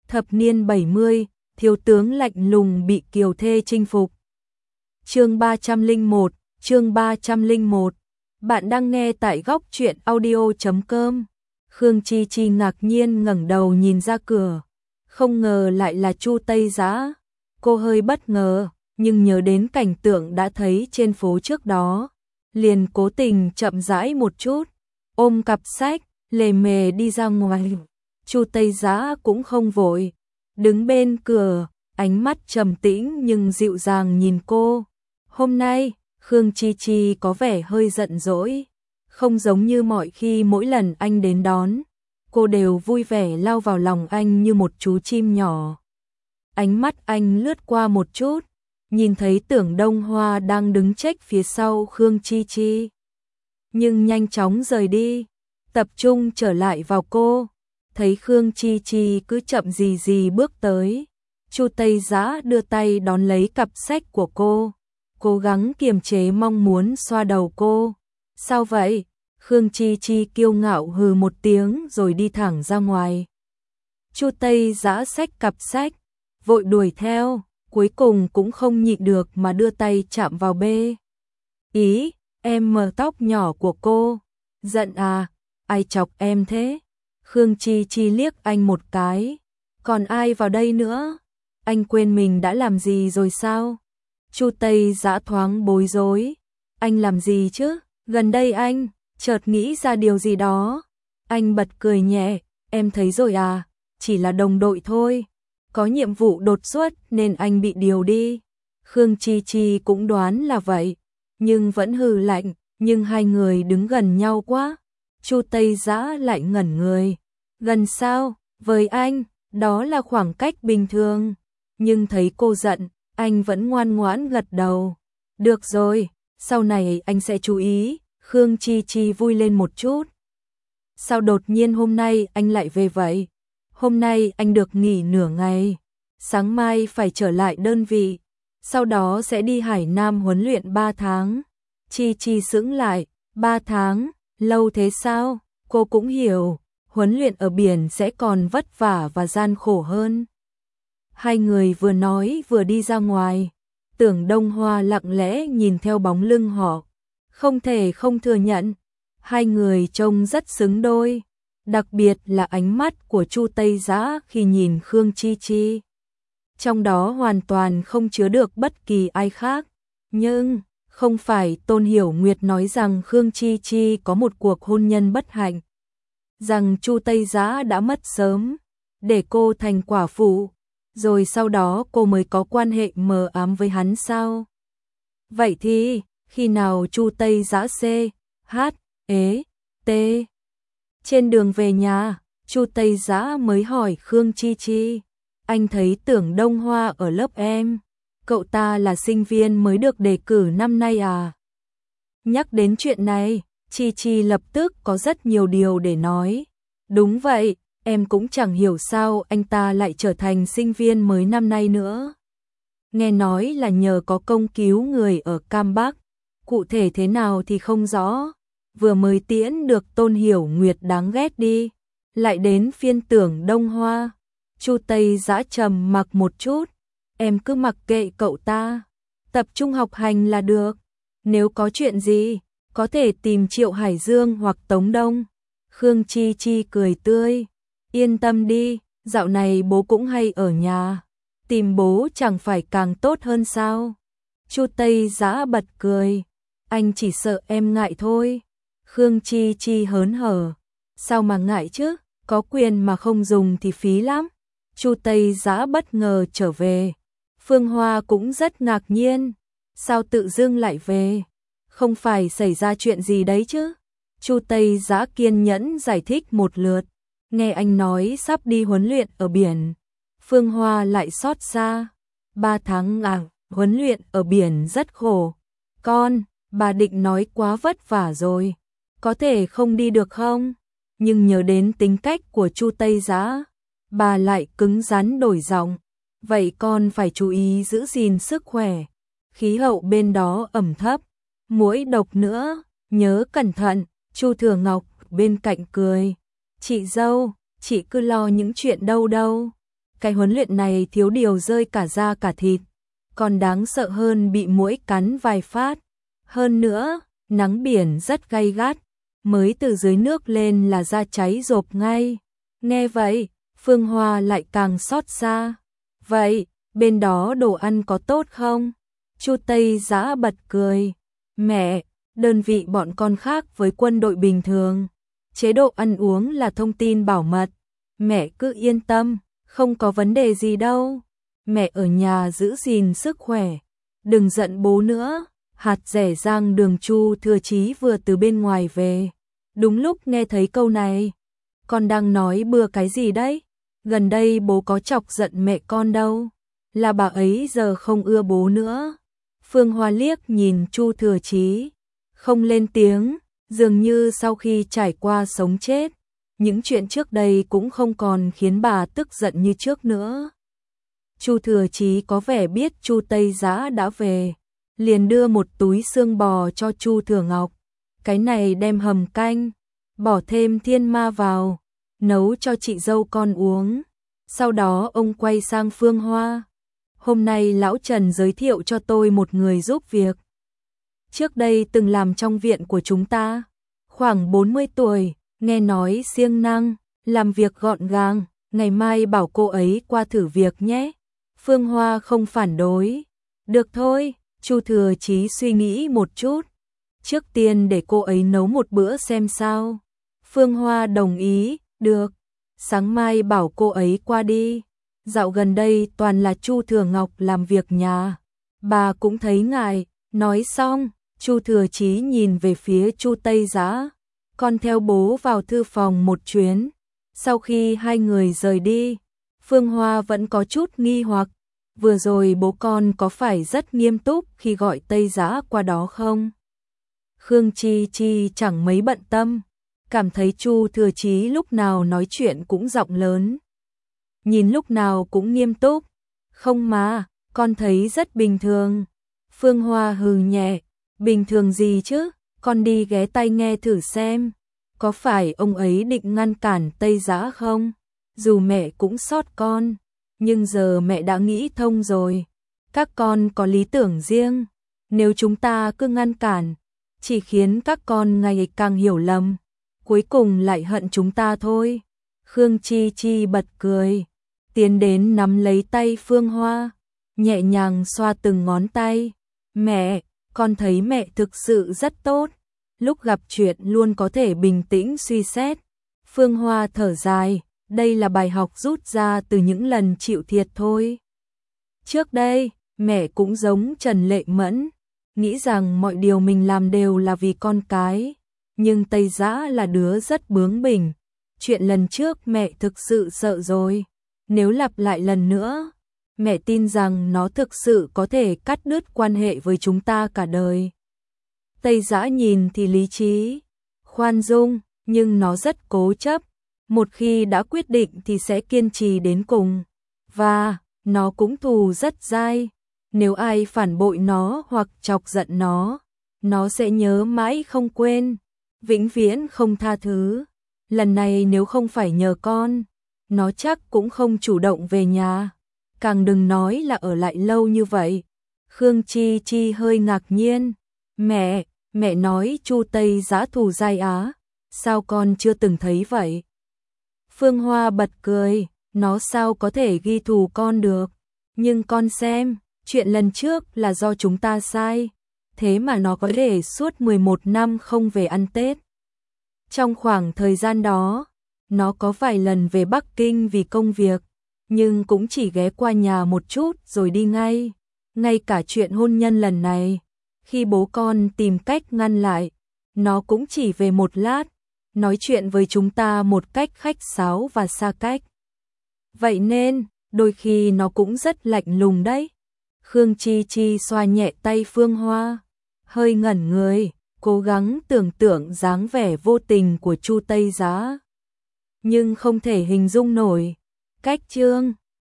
Thập niên 70, thiếu tướng lạnh lùng bị kiều thê chinh phục. Chương 301, chương 301. Bạn đang nghe tại góc truyện audio.com. Khương Chi Chi ngạc nhiên ngẩng đầu nhìn ra cửa, không ngờ lại là Chu Tây Dã. Cô hơi bất ngờ, nhưng nhớ đến cảnh tượng đã thấy trên phố trước đó, liền cố tình chậm rãi một chút, ôm cặp sách, lề mề đi ra ngoài. Chu Tây Dã cũng không vội, đứng bên cửa, ánh mắt trầm tĩnh nhưng dịu dàng nhìn cô. Hôm nay, Khương Chi Chi có vẻ hơi giận dỗi, không giống như mọi khi mỗi lần anh đến đón, cô đều vui vẻ lao vào lòng anh như một chú chim nhỏ. Ánh mắt anh lướt qua một chút, nhìn thấy Tưởng Đông Hoa đang đứng chếch phía sau Khương Chi Chi, nhưng nhanh chóng rời đi, tập trung trở lại vào cô. Thấy Khương Chi Chi cứ chậm gì gì bước tới, Chu Tây Dã đưa tay đón lấy cặp sách của cô, cố gắng kiềm chế mong muốn xoa đầu cô. Sao vậy? Khương Chi Chi kiêu ngạo hừ một tiếng rồi đi thẳng ra ngoài. Chu Tây Dã xách cặp sách, vội đuổi theo, cuối cùng cũng không nhịn được mà đưa tay chạm vào bê. Ý, em mờ tóc nhỏ của cô. Giận à? Ai chọc em thế? Khương Chi Chi liếc anh một cái. Còn ai vào đây nữa? Anh quên mình đã làm gì rồi sao? Chu Tây Dã thoáng bối rối. Anh làm gì chứ? Gần đây anh chợt nghĩ ra điều gì đó. Anh bật cười nhẹ. Em thấy rồi à? Chỉ là đồng đội thôi. Có nhiệm vụ đột xuất nên anh bị điều đi. Khương Chi Chi cũng đoán là vậy, nhưng vẫn hừ lạnh. Nhưng hai người đứng gần nhau quá, Chu Tây Dã lại ngẩn người. Gần sao? Với anh, đó là khoảng cách bình thường. Nhưng thấy cô giận, anh vẫn ngoan ngoãn gật đầu. Được rồi, sau này anh sẽ chú ý. Khương Chi Chi vui lên một chút. Sao đột nhiên hôm nay anh lại về vậy? Hôm nay anh được nghỉ nửa ngày, sáng mai phải trở lại đơn vị, sau đó sẽ đi Hải Nam huấn luyện 3 tháng. Chi Chi sững lại, 3 tháng, lâu thế sao? Cô cũng hiểu, huấn luyện ở biển sẽ còn vất vả và gian khổ hơn. Hai người vừa nói vừa đi ra ngoài, Tưởng Đông Hoa lặng lẽ nhìn theo bóng lưng họ. Không thể không thừa nhận, hai người trông rất xứng đôi, đặc biệt là ánh mắt của Chu Tây Dã khi nhìn Khương Chi Chi. Trong đó hoàn toàn không chứa được bất kỳ ai khác, nhưng không phải Tôn Hiểu Nguyệt nói rằng Khương Chi Chi có một cuộc hôn nhân bất hạnh, rằng Chu Tây Dã đã mất sớm, để cô thành quả phụ, rồi sau đó cô mới có quan hệ mờ ám với hắn sao? Vậy thì, khi nào Chu Tây Dã T. Trên đường về nhà, Chu Tây Dã mới hỏi Khương Chi Chi, anh thấy Tưởng Đông Hoa ở lớp em, cậu ta là sinh viên mới được đề cử năm nay à? Nhắc đến chuyện này, Chi Chi lập tức có rất nhiều điều để nói. Đúng vậy, em cũng chẳng hiểu sao anh ta lại trở thành sinh viên mới năm nay nữa. Nghe nói là nhờ có công cứu người ở Cam Bắc, cụ thể thế nào thì không rõ. Vừa mới tiễn được Tôn Hiểu Nguyệt đáng ghét đi, lại đến phiên Tưởng Đông Hoa. Chu Tây Dã trầm mặc một chút, em cứ mặc kệ cậu ta, tập trung học hành là được. Nếu có chuyện gì, có thể tìm Triệu Hải Dương hoặc Tống Đông. Khương Chi Chi cười tươi, yên tâm đi, dạo này bố cũng hay ở nhà, tìm bố chẳng phải càng tốt hơn sao? Chu Tây Dã bật cười, anh chỉ sợ em ngại thôi. Khương Chi Chi hớn hở, sao mà ngại chứ, có quyền mà không dùng thì phí lắm. Chu Tây Dã bất ngờ trở về, Phương Hoa cũng rất ngạc nhiên, sao tự dưng lại về, không phải xảy ra chuyện gì đấy chứ? Chu Tây Dã kiên nhẫn giải thích một lượt, nghe anh nói sắp đi huấn luyện ở biển, Phương Hoa lại xót xa. 3 tháng huấn luyện ở biển rất khổ. Con, bà định nói quá vất vả rồi, có thể không đi được không? Nhưng nhớ đến tính cách của Chu Tây Dã, bà lại cứng rắn đổi giọng. Vậy con phải chú ý giữ gìn sức khỏe. Khí hậu bên đó ẩm thấp, muỗi độc nữa, nhớ cẩn thận. Chu Thừa Ngọc bên cạnh cười. Chị dâu, chị cứ lo những chuyện đâu đâu. cái huấn luyện này thiếu điều rơi cả da cả thịt, còn đáng sợ hơn bị muỗi cắn vài phát. Hơn nữa, nắng biển rất gay gắt, mới từ dưới nước lên là da cháy rộp ngay. Nghe vậy, Phương Hoa lại càng xót xa. Vậy, bên đó đồ ăn có tốt không? Chu Tây Dã bật cười. Mẹ, đơn vị bọn con khác với quân đội bình thường. Chế độ ăn uống là thông tin bảo mật. Mẹ cứ yên tâm, không có vấn đề gì đâu. Mẹ ở nhà giữ gìn sức khỏe. Đừng giận bố nữa. Hạt rẻ rang đường Chu Thừa Chí vừa từ bên ngoài về. Đúng lúc nghe thấy câu này. Con đang nói bừa cái gì đấy? Gần đây bố có chọc giận mẹ con đâu. Là bà ấy giờ không ưa bố nữa. Phương Hoa liếc nhìn Chu Thừa Chí, không lên tiếng, dường như sau khi trải qua sống chết, những chuyện trước đây cũng không còn khiến bà tức giận như trước nữa. Chu Thừa Chí có vẻ biết Chu Tây Dã đã về, liền đưa một túi xương bò cho Chu Thừa Ngọc. Cái này đem hầm canh, bỏ thêm thiên ma vào, nấu cho chị dâu con uống. Sau đó ông quay sang Phương Hoa. Hôm nay lão Trần giới thiệu cho tôi một người giúp việc. Trước đây từng làm trong viện của chúng ta, khoảng 40 tuổi, nghe nói siêng năng, làm việc gọn gàng, ngày mai bảo cô ấy qua thử việc nhé. Phương Hoa không phản đối. Được thôi, Chu Thừa Chí suy nghĩ một chút. Trước tiên để cô ấy nấu một bữa xem sao. Phương Hoa đồng ý, được. Sáng mai bảo cô ấy qua đi. Dạo gần đây toàn là Chu Thừa Ngọc làm việc nhà. Bà cũng thấy ngại. Nói xong, Chu Thừa Chí nhìn về phía Chu Tây Dã. Con theo bố vào thư phòng một chuyến. Sau khi hai người rời đi, Phương Hoa vẫn có chút nghi hoặc. Vừa rồi bố con có phải rất nghiêm túc khi gọi Tây Dã qua đó không? Khương Chi Chi chẳng mấy bận tâm, cảm thấy Chu Thừa Chí lúc nào nói chuyện cũng giọng lớn. Nhìn lúc nào cũng nghiêm túc. Không mà, con thấy rất bình thường. Phương Hoa hừ nhẹ. Bình thường gì chứ, con đi ghé tai nghe thử xem. Có phải ông ấy định ngăn cản Tây Dã không? Dù mẹ cũng xót con, nhưng giờ mẹ đã nghĩ thông rồi. Các con có lý tưởng riêng. Nếu chúng ta cứ ngăn cản, chỉ khiến các con ngày càng hiểu lầm. Cuối cùng lại hận chúng ta thôi. Khương Chi Chi bật cười, tiến đến nắm lấy tay Phương Hoa, nhẹ nhàng xoa từng ngón tay. Mẹ, con thấy mẹ thực sự rất tốt. Lúc gặp chuyện luôn có thể bình tĩnh suy xét. Phương Hoa thở dài, đây là bài học rút ra từ những lần chịu thiệt thôi. Trước đây, mẹ cũng giống Trần Lệ Mẫn, nghĩ rằng mọi điều mình làm đều là vì con cái. Nhưng Tây Dã là đứa rất bướng bỉnh. Chuyện lần trước mẹ thực sự sợ rồi. Nếu lặp lại lần nữa, mẹ tin rằng nó thực sự có thể cắt đứt quan hệ với chúng ta cả đời. Tây Dã nhìn thì lý trí, khoan dung, nhưng nó rất cố chấp. Một khi đã quyết định thì sẽ kiên trì đến cùng. Và nó cũng thù rất dai. Nếu ai phản bội nó hoặc chọc giận nó sẽ nhớ mãi không quên, vĩnh viễn không tha thứ. Lần này nếu không phải nhờ con, nó chắc cũng không chủ động về nhà. Càng đừng nói là ở lại lâu như vậy. Khương Chi Chi hơi ngạc nhiên. Mẹ nói Chu Tây Dã thù dai á, sao con chưa từng thấy vậy? Phương Hoa bật cười, nó sao có thể ghi thù con được. Nhưng con xem, chuyện lần trước là do chúng ta sai. Thế mà nó có thể suốt 11 năm không về ăn Tết. Trong khoảng thời gian đó, nó có vài lần về Bắc Kinh vì công việc, nhưng cũng chỉ ghé qua nhà một chút rồi đi ngay. Ngay cả chuyện hôn nhân lần này, khi bố con tìm cách ngăn lại, nó cũng chỉ về một lát, nói chuyện với chúng ta một cách khách sáo và xa cách. Vậy nên, đôi khi nó cũng rất lạnh lùng đấy. Khương Chi Chi xoa nhẹ tay Phương Hoa, hơi ngẩn người, cố gắng tưởng tượng dáng vẻ vô tình của Chu Tây Dã. Nhưng không thể hình dung nổi. Cách chương